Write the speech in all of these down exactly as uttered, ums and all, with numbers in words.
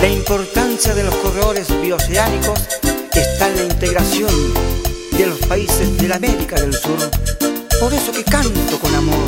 La importancia de los corredores bioceánicos está en la integración de los países de la América del Sur. Por eso que canto con amor.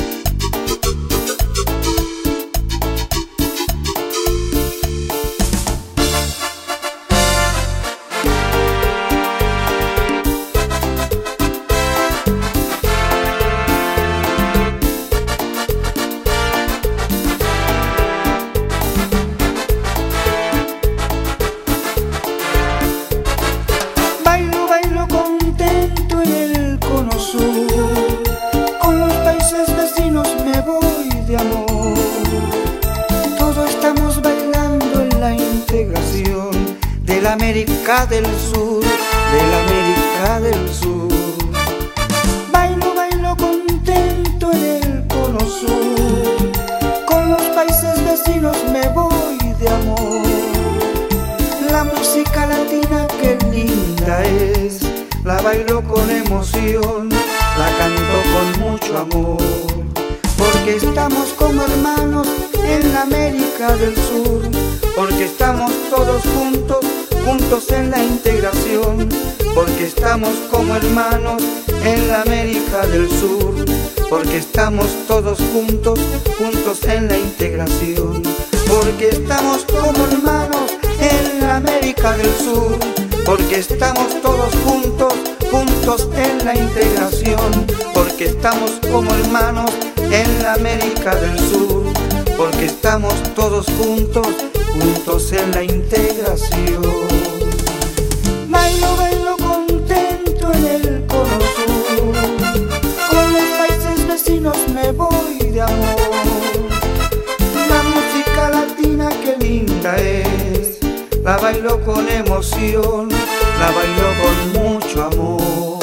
De la América del Sur, de la América del Sur. Bailo, bailo contento en el cono sur. Con los países vecinos me voy de amor. La música latina que linda es, la bailo con emoción, la canto con mucho amor. Porque estamos como hermanos en la América del Sur. Porque estamos todos juntos, juntos en la integración. Porque estamos como hermanos en la América del Sur. Porque estamos todos juntos, juntos en la integración. Porque estamos como hermanos en la América del Sur. Porque estamos todos juntos, juntos en la integración. Porque estamos como hermanos en la América del Sur. Porque estamos todos juntos, juntos en la integración. Bailo, bailo contento en el cono sur. Con los países vecinos me voy de amor. La música latina que linda es, la bailo con emoción, la bailo con mucho amor.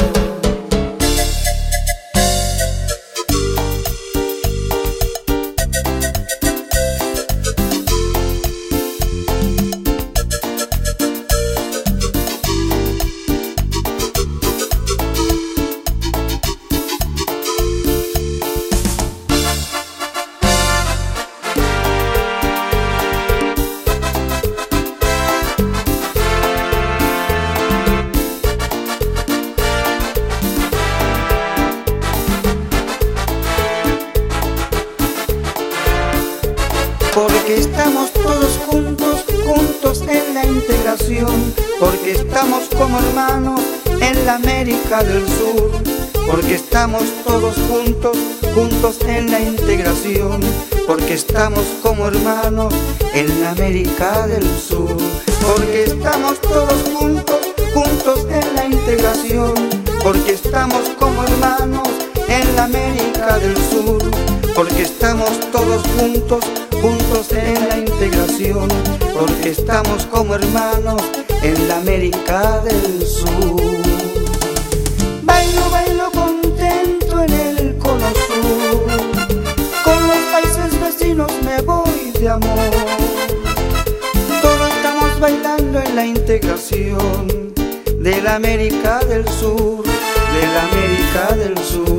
Porque estamos todos juntos, juntos en la integración. Porque estamos como hermanos en la América del Sur. Porque estamos todos juntos, juntos en la integración. Porque estamos como hermanos en la América del Sur. Porque estamos todos juntos, juntos en la integración. Porque estamos como hermanos en la América del Sur. Porque estamos todos juntos, juntos en la integración. Porque estamos como hermanos en la América del Sur. Bailo, bailo contento en el cono sur. Con los países vecinos me voy de amor. Todos estamos bailando en la integración de la América del Sur, de la América del Sur.